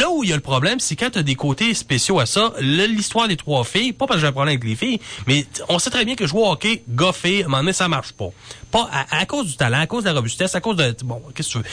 là où il y a le problème, c'est quand tu as des côtés spéciaux à ça. Là, l'histoire des 3 filles, pas parce que j'ai un problème avec les filles, mais on sait très bien que jouer au hockey, gars-filles, à un moment donné, ça marche pas. Pas à cause du talent, à cause de la robustesse, à cause de... Bon, qu'est-ce que tu veux?